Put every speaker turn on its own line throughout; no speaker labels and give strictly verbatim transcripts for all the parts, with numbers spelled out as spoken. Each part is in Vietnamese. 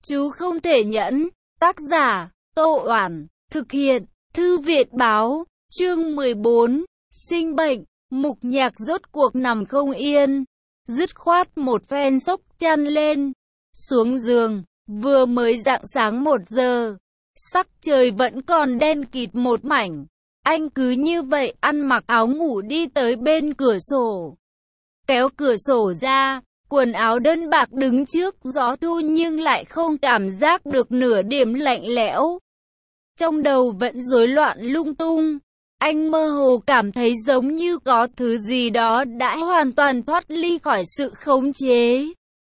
Chú không thể nhẫn. Tác giả, Tô Oản. Thực hiện, Thư viện Báo. Chương mười bốn. Sinh bệnh. Mục Nhạc rốt cuộc nằm không yên. Dứt khoát một phen xốc chăn lên. Xuống giường. Vừa mới rạng sáng một giờ. Sắc trời vẫn còn đen kịt một mảnh. Anh cứ như vậy ăn mặc áo ngủ đi tới bên cửa sổ. Kéo cửa sổ ra. Quần áo đơn bạc đứng trước gió thu nhưng lại không cảm giác được nửa điểm lạnh lẽo. Trong đầu vẫn rối loạn lung tung. Anh mơ hồ cảm thấy giống như có thứ gì đó đã hoàn toàn thoát ly khỏi sự khống chế.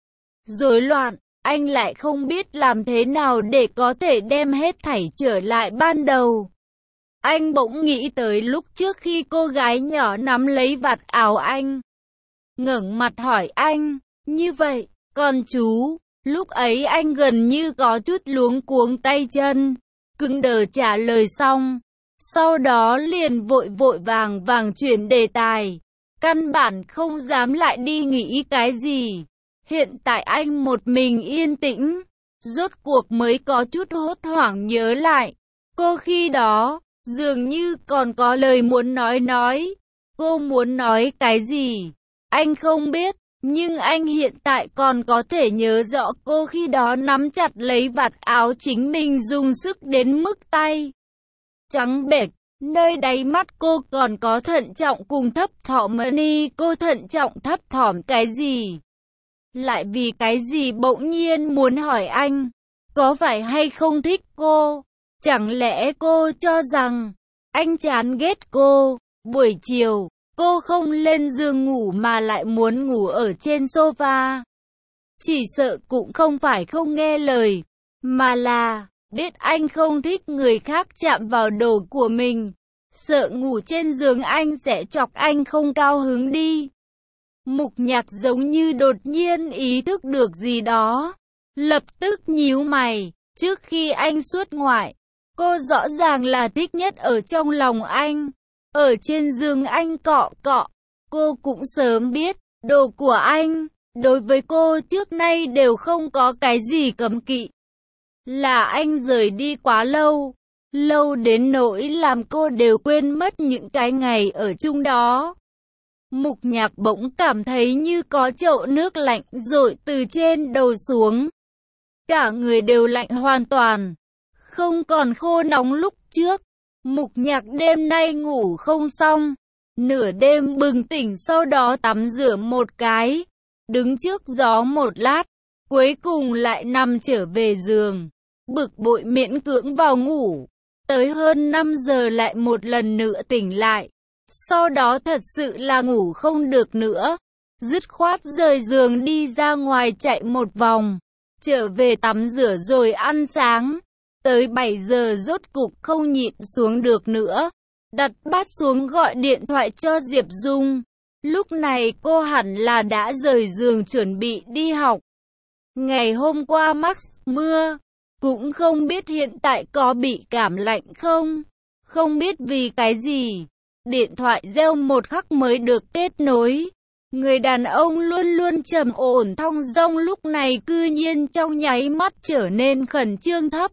Rối loạn, anh lại không biết làm thế nào để có thể đem hết thảy trở lại ban đầu. Anh bỗng nghĩ tới lúc trước khi cô gái nhỏ nắm lấy vạt áo anh. Ngẩng mặt hỏi anh, như vậy, còn chú? Lúc ấy anh gần như có chút luống cuống tay chân, cứng đờ trả lời xong. Sau đó liền vội vội vàng vàng chuyển đề tài. Căn bản không dám lại đi nghĩ cái gì. Hiện tại anh một mình yên tĩnh. Rốt cuộc mới có chút hốt hoảng nhớ lại. Cô khi đó, dường như còn có lời muốn nói nói. Cô muốn nói cái gì? Anh không biết. Nhưng anh hiện tại còn có thể nhớ rõ cô khi đó nắm chặt lấy vạt áo chính mình dùng sức đến mức tay trắng bệch. Nơi đáy mắt cô còn có thận trọng cùng thấp thỏm. Ni cô thận trọng thấp thỏm cái gì? Lại vì cái gì bỗng nhiên muốn hỏi anh? Có phải hay không thích cô? Chẳng lẽ cô cho rằng anh chán ghét cô? Buổi chiều, cô không lên giường ngủ mà lại muốn ngủ ở trên sofa. Chỉ sợ cũng không phải không nghe lời, mà là biết anh không thích người khác chạm vào đồ của mình. Sợ ngủ trên giường anh sẽ chọc anh không cao hứng đi. Mục Nhạc giống như đột nhiên ý thức được gì đó. Lập tức nhíu mày. Trước khi anh xuất ngoại, cô rõ ràng là thích nhất ở trong lòng anh. Ở trên giường anh cọ cọ. Cô cũng sớm biết, đồ của anh, đối với cô trước nay đều không có cái gì cấm kỵ. Là anh rời đi quá lâu. Lâu đến nỗi làm cô đều quên mất những cái ngày ở chung đó. Mục Nhạc bỗng cảm thấy như có chậu nước lạnh dội từ trên đầu xuống. Cả người đều lạnh hoàn toàn. Không còn khô nóng lúc trước. Mục Nhạc đêm nay ngủ không xong. Nửa đêm bừng tỉnh sau đó tắm rửa một cái. Đứng trước gió một lát. Cuối cùng lại nằm trở về giường. Bực bội miễn cưỡng vào ngủ. Tới hơn năm giờ lại một lần nữa tỉnh lại. Sau đó thật sự là ngủ không được nữa. Dứt khoát rời giường đi ra ngoài chạy một vòng. Trở về tắm rửa rồi ăn sáng. Tới bảy giờ rốt cục không nhịn xuống được nữa. Đặt bát xuống gọi điện thoại cho Diệp Dung. Lúc này cô hẳn là đã rời giường chuẩn bị đi học. Ngày hôm qua Max mưa. Cũng không biết hiện tại có bị cảm lạnh không. Không biết vì cái gì. Điện thoại reo một khắc mới được kết nối. Người đàn ông luôn luôn trầm ổn thong dong lúc này cư nhiên trong nháy mắt trở nên khẩn trương thấp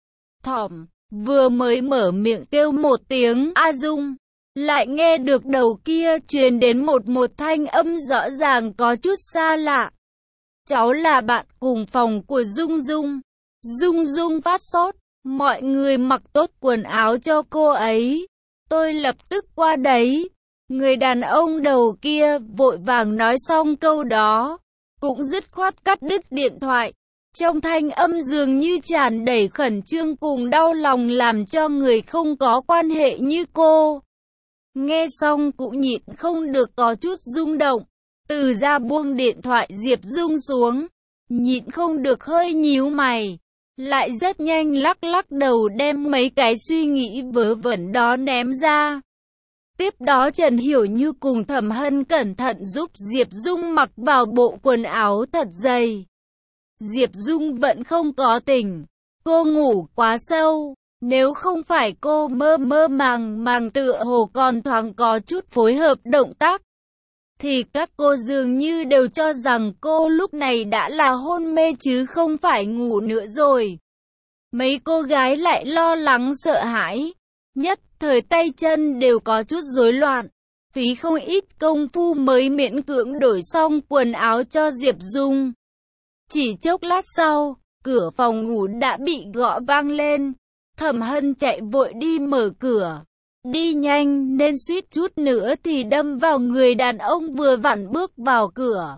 thỏm. Vừa mới mở miệng kêu một tiếng A Dung, lại nghe được đầu kia truyền đến một một thanh âm rõ ràng có chút xa lạ. Cháu là bạn cùng phòng của Dung Dung. Dung Dung phát sốt, mọi người mặc tốt quần áo cho cô ấy. Tôi lập tức qua đấy. Người đàn ông đầu kia vội vàng nói xong câu đó, cũng dứt khoát cắt đứt điện thoại. Trong thanh âm dường như tràn đầy khẩn trương cùng đau lòng làm cho người không có quan hệ như cô. Nghe xong cũng nhịn không được có chút rung động. Từ ra buông điện thoại Diệp Dung xuống. Nhịn không được hơi nhíu mày. Lại rất nhanh lắc lắc đầu đem mấy cái suy nghĩ vớ vẩn đó ném ra. Tiếp đó Trần Hiểu Như cùng Thẩm Hân cẩn thận giúp Diệp Dung mặc vào bộ quần áo thật dày. Diệp Dung vẫn không có tỉnh. Cô ngủ quá sâu. Nếu không phải cô mơ mơ màng màng tựa hồ còn thoáng có chút phối hợp động tác, thì các cô dường như đều cho rằng cô lúc này đã là hôn mê chứ không phải ngủ nữa rồi. Mấy cô gái lại lo lắng sợ hãi, nhất thời tay chân đều có chút rối loạn, phí không ít công phu mới miễn cưỡng đổi xong quần áo cho Diệp Dung. Chỉ chốc lát sau, cửa phòng ngủ đã bị gõ vang lên. Thẩm Hân chạy vội đi mở cửa. Đi nhanh nên suýt chút nữa thì đâm vào người đàn ông vừa vặn bước vào cửa.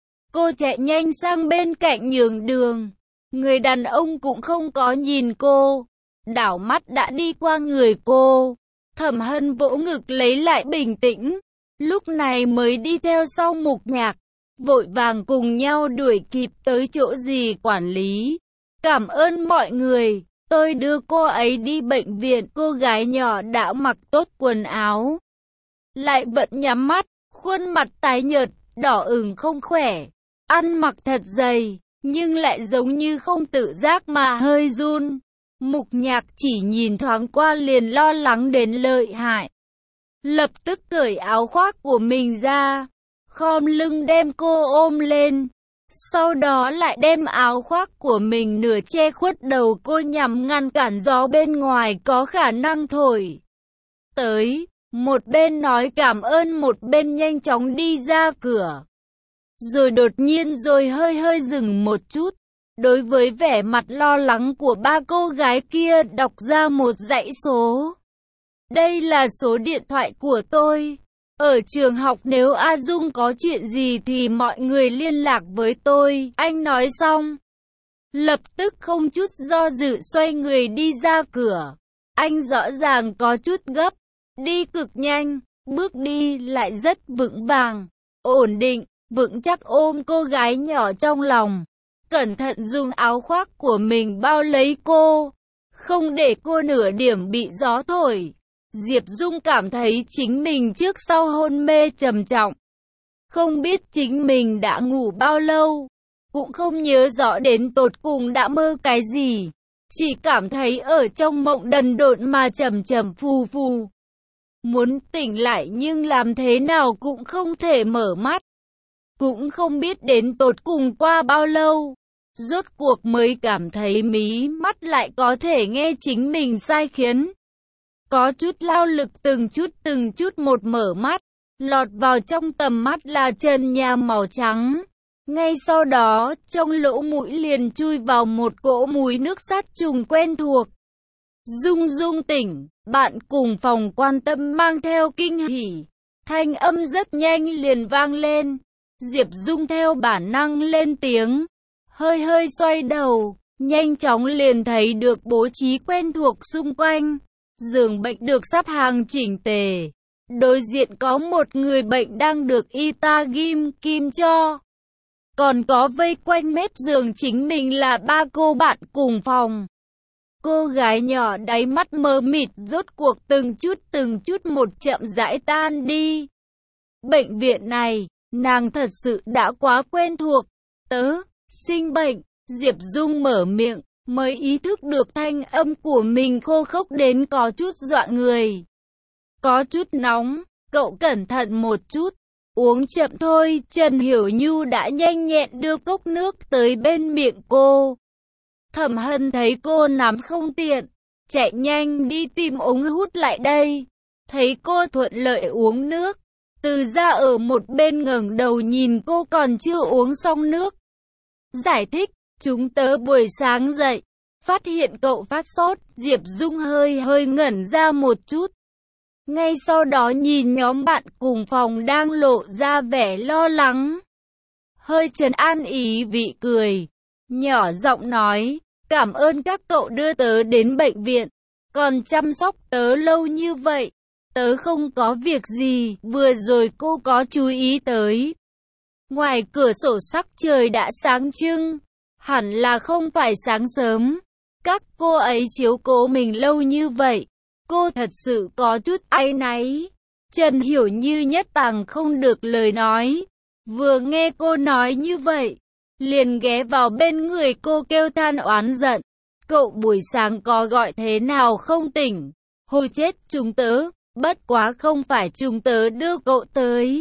Cô chạy nhanh sang bên cạnh nhường đường. Người đàn ông cũng không có nhìn cô, đảo mắt đã đi qua người cô. Thẩm Hân vỗ ngực lấy lại bình tĩnh, lúc này mới đi theo sau Mục Nhạc, vội vàng cùng nhau đuổi kịp tới chỗ dì quản lý. Cảm ơn mọi người, tôi đưa cô ấy đi bệnh viện. Cô gái nhỏ đã mặc tốt quần áo, lại vẫn nhắm mắt, khuôn mặt tái nhợt, đỏ ửng không khỏe, ăn mặc thật dày, nhưng lại giống như không tự giác mà hơi run. Mục Nhạc chỉ nhìn thoáng qua liền lo lắng đến lợi hại, lập tức cởi áo khoác của mình ra, khom lưng đem cô ôm lên, sau đó lại đem áo khoác của mình nửa che khuất đầu cô nhằm ngăn cản gió bên ngoài có khả năng thổi tới. Một bên nói cảm ơn một bên nhanh chóng đi ra cửa. Rồi đột nhiên rồi hơi hơi dừng một chút. Đối với vẻ mặt lo lắng của ba cô gái kia đọc ra một dãy số. Đây là số điện thoại của tôi. Ở trường học nếu A Dung có chuyện gì thì mọi người liên lạc với tôi. Anh nói xong, lập tức không chút do dự xoay người đi ra cửa. Anh rõ ràng có chút gấp, đi cực nhanh, bước đi lại rất vững vàng, ổn định, vững chắc ôm cô gái nhỏ trong lòng. Cẩn thận dùng áo khoác của mình bao lấy cô, không để cô nửa điểm bị gió thổi. Diệp Dung cảm thấy chính mình trước sau hôn mê trầm trọng. Không biết chính mình đã ngủ bao lâu, cũng không nhớ rõ đến tột cùng đã mơ cái gì. Chỉ cảm thấy ở trong mộng đần độn mà trầm trầm phù phù. Muốn tỉnh lại nhưng làm thế nào cũng không thể mở mắt. Cũng không biết đến tột cùng qua bao lâu, rốt cuộc mới cảm thấy mí mắt lại có thể nghe chính mình sai khiến. Có chút lao lực từng chút từng chút một mở mắt, lọt vào trong tầm mắt là trần nhà màu trắng. Ngay sau đó, trong lỗ mũi liền chui vào một cỗ mùi nước sát trùng quen thuộc. Dung Dung tỉnh, bạn cùng phòng quan tâm mang theo kinh hỉ. Thanh âm rất nhanh liền vang lên. Diệp Dung theo bản năng lên tiếng, hơi hơi xoay đầu, nhanh chóng liền thấy được bố trí quen thuộc xung quanh. Giường bệnh được sắp hàng chỉnh tề. Đối diện có một người bệnh đang được y tá ghim kim cho. Còn có vây quanh mép giường chính mình là ba cô bạn cùng phòng. Cô gái nhỏ đáy mắt mờ mịt rốt cuộc từng chút từng chút một chậm rãi tan đi. Bệnh viện này, nàng thật sự đã quá quen thuộc. Tớ, sinh bệnh, Diệp Dung mở miệng, mới ý thức được thanh âm của mình khô khốc đến có chút dọa người. Có chút nóng, cậu cẩn thận một chút, uống chậm thôi. Trần Hiểu Nhu đã nhanh nhẹn đưa cốc nước tới bên miệng cô. Thẩm Hân thấy cô nắm không tiện, chạy nhanh đi tìm ống hút lại đây. Thấy cô thuận lợi uống nước, Từ Gia ở một bên ngẩng đầu nhìn cô còn chưa uống xong nước. Giải thích, chúng tớ buổi sáng dậy, phát hiện cậu phát sốt. Diệp Dung hơi hơi ngẩn ra một chút. Ngay sau đó nhìn nhóm bạn cùng phòng đang lộ ra vẻ lo lắng. Hơi trấn an ý vị cười, nhỏ giọng nói, cảm ơn các cậu đưa tớ đến bệnh viện, còn chăm sóc tớ lâu như vậy. Tớ không có việc gì, vừa rồi cô có chú ý tới. Ngoài cửa sổ sắc trời đã sáng trưng, hẳn là không phải sáng sớm. Các cô ấy chiếu cố mình lâu như vậy, cô thật sự có chút áy náy. Trần Hiểu Như nhất tàng không được lời nói. Vừa nghe cô nói như vậy, liền ghé vào bên người cô kêu than oán giận. Cậu buổi sáng có gọi thế nào không tỉnh? Hồi chết chúng tớ, bất quá không phải chúng tớ đưa cậu tới.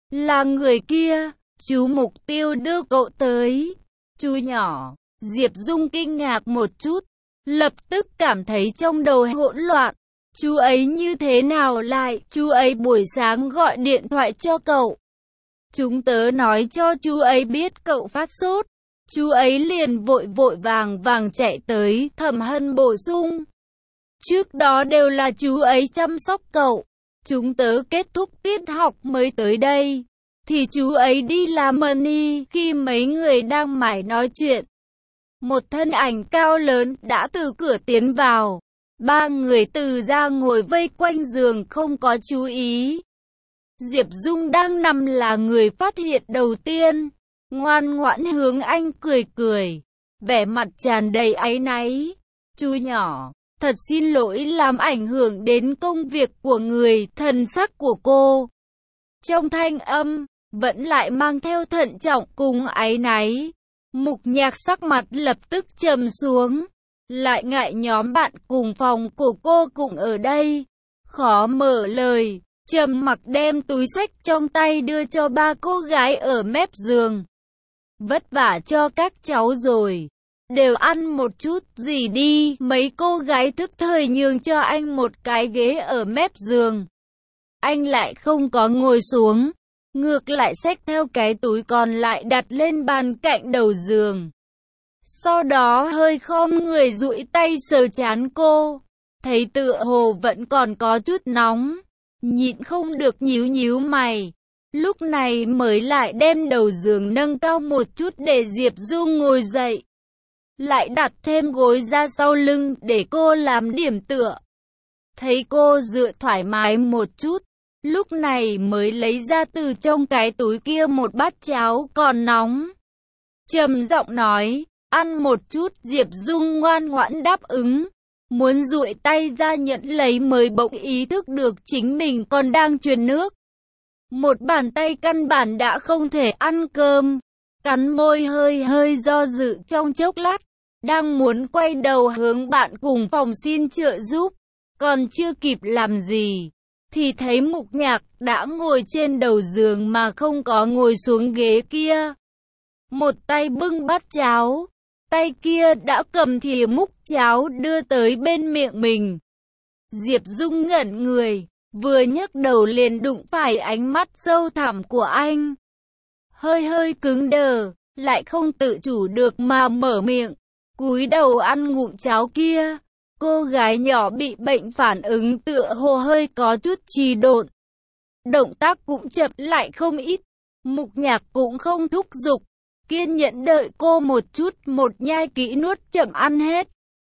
Là người kia, chú Mục Tiêu đưa cậu tới. Chú nhỏ, Diệp Dung kinh ngạc một chút, lập tức cảm thấy trong đầu hỗn loạn. Chú ấy như thế nào lại, chú ấy buổi sáng gọi điện thoại cho cậu. Chúng tớ nói cho chú ấy biết cậu phát sốt. Chú ấy liền vội vội vàng vàng chạy tới, Thẩm Hân bổ sung. Trước đó đều là chú ấy chăm sóc cậu. Chúng tớ kết thúc tiết học mới tới đây. Thì chú ấy đi làm money. Khi mấy người đang mải nói chuyện, một thân ảnh cao lớn đã từ cửa tiến vào. Ba người từ ra ngồi vây quanh giường không có chú ý. Diệp Dung đang nằm là người phát hiện đầu tiên. Ngoan ngoãn hướng anh cười cười, vẻ mặt tràn đầy áy náy. Chú nhỏ, thật xin lỗi làm ảnh hưởng đến công việc của người. Thần sắc của cô trong thanh âm vẫn lại mang theo thận trọng cùng áy náy. Mục Nhạc sắc mặt lập tức trầm xuống, lại ngại nhóm bạn cùng phòng của cô cũng ở đây, khó mở lời, trầm mặc đem túi xách trong tay đưa cho ba cô gái ở mép giường. Vất vả cho các cháu rồi, đều ăn một chút gì đi. Mấy cô gái thức thời nhường cho anh một cái ghế ở mép giường. Anh lại không có ngồi xuống, ngược lại xách theo cái túi còn lại đặt lên bàn cạnh đầu giường. Sau đó hơi khom người duỗi tay sờ trán cô, thấy tựa hồ vẫn còn có chút nóng, nhịn không được nhíu nhíu mày. Lúc này mới lại đem đầu giường nâng cao một chút để Diệp Dung ngồi dậy, lại đặt thêm gối ra sau lưng để cô làm điểm tựa. Thấy cô dựa thoải mái một chút, lúc này mới lấy ra từ trong cái túi kia một bát cháo còn nóng. Trầm giọng nói, ăn một chút. Diệp Dung ngoan ngoãn đáp ứng, muốn duỗi tay ra nhận lấy mới bỗng ý thức được chính mình còn đang truyền nước. Một bàn tay căn bản đã không thể ăn cơm, cắn môi hơi hơi do dự trong chốc lát, đang muốn quay đầu hướng bạn cùng phòng xin trợ giúp, còn chưa kịp làm gì, thì thấy Mục Nhạc đã ngồi trên đầu giường mà không có ngồi xuống ghế kia. Một tay bưng bát cháo, tay kia đã cầm thìa múc cháo đưa tới bên miệng mình. Diệp Dung ngẩn người, vừa nhấc đầu liền đụng phải ánh mắt sâu thẳm của anh. Hơi hơi cứng đờ, lại không tự chủ được mà mở miệng, cúi đầu ăn ngụm cháo kia. Cô gái nhỏ bị bệnh phản ứng tựa hồ hơi có chút trì độn, động tác cũng chậm lại không ít. Mục Nhạc cũng không thúc giục, kiên nhẫn đợi cô một chút, một nhai kỹ nuốt chậm ăn hết.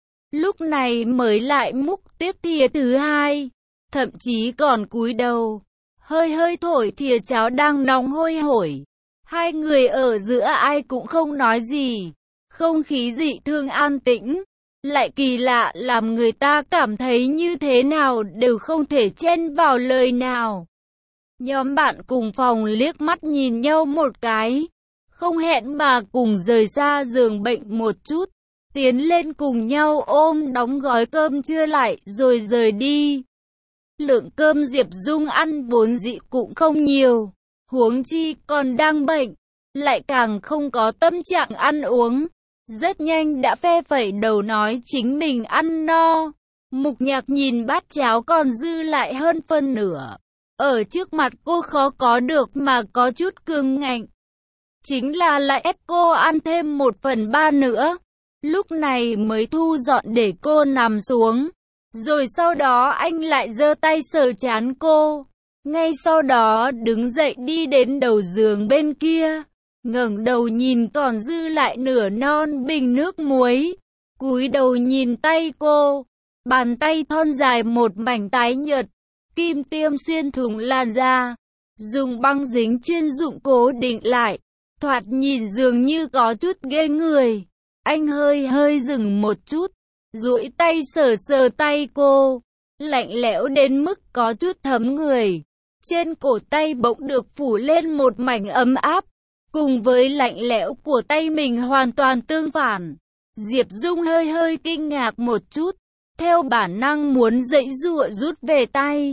Lúc này mới lại múc tiếp thìa thứ hai, thậm chí còn cúi đầu, hơi hơi thổi thìa cháo đang nóng hôi hổi. Hai người ở giữa ai cũng không nói gì, không khí dị thường an tĩnh, lại kỳ lạ làm người ta cảm thấy như thế nào đều không thể chen vào lời nào. Nhóm bạn cùng phòng liếc mắt nhìn nhau một cái, không hẹn mà cùng rời xa giường bệnh một chút, tiến lên cùng nhau ôm đóng gói cơm trưa lại rồi rời đi. Lượng cơm Diệp Dung ăn vốn dĩ cũng không nhiều, huống chi còn đang bệnh, lại càng không có tâm trạng ăn uống. Rất nhanh đã phe phẩy đầu nói chính mình ăn no. Mục Nhạc nhìn bát cháo còn dư lại hơn phân nửa, ở trước mặt cô khó có được mà có chút cứng ngạnh. Chính là lại ép cô ăn thêm một phần ba nữa. Lúc này mới thu dọn để cô nằm xuống. Rồi sau đó anh lại giơ tay sờ trán cô. Ngay sau đó đứng dậy đi đến đầu giường bên kia, ngẩng đầu nhìn còn dư lại nửa non bình nước muối, cúi đầu nhìn tay cô, bàn tay thon dài một mảnh tái nhợt, kim tiêm xuyên thủng làn da, dùng băng dính chuyên dụng cố định lại, thoạt nhìn dường như có chút ghê người. Anh hơi hơi dừng một chút, duỗi tay sờ sờ tay cô, lạnh lẽo đến mức có chút thấm người. Trên cổ tay bỗng được phủ lên một mảnh ấm áp, cùng với lạnh lẽo của tay mình hoàn toàn tương phản. Diệp Dung hơi hơi kinh ngạc một chút, theo bản năng muốn giãy giụa rút về tay,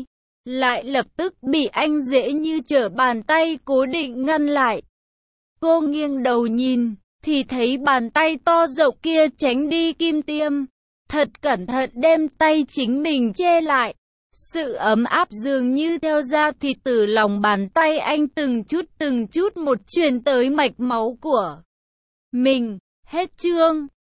lại lập tức bị anh dễ như trở bàn tay cố định ngăn lại. Cô nghiêng đầu nhìn, thì thấy bàn tay to rộng kia tránh đi kim tiêm, thật cẩn thận đem tay chính mình che lại. Sự ấm áp dường như theo da thịt từ lòng bàn tay anh từng chút từng chút một truyền tới mạch máu của mình. Hết chương.